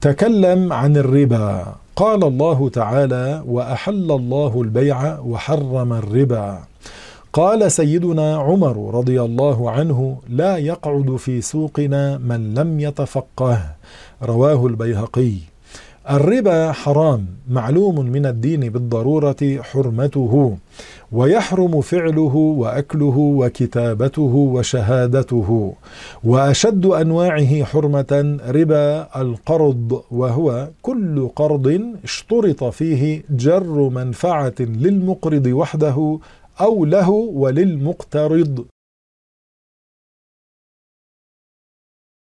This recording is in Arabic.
تكلم عن الربا. قال الله تعالى: وأحل الله البيع وحرم الربا. قال سيدنا عمر رضي الله عنه: لا يقعد في سوقنا من لم يتفقه. رواه البيهقي. الربا حرام، معلوم من الدين بالضرورة حرمته، ويحرم فعله وأكله وكتابته وشهادته. وأشد أنواعه حرمة ربا القرض، وهو كل قرض اشترط فيه جر منفعة للمقرض وحده أو له وللمقترض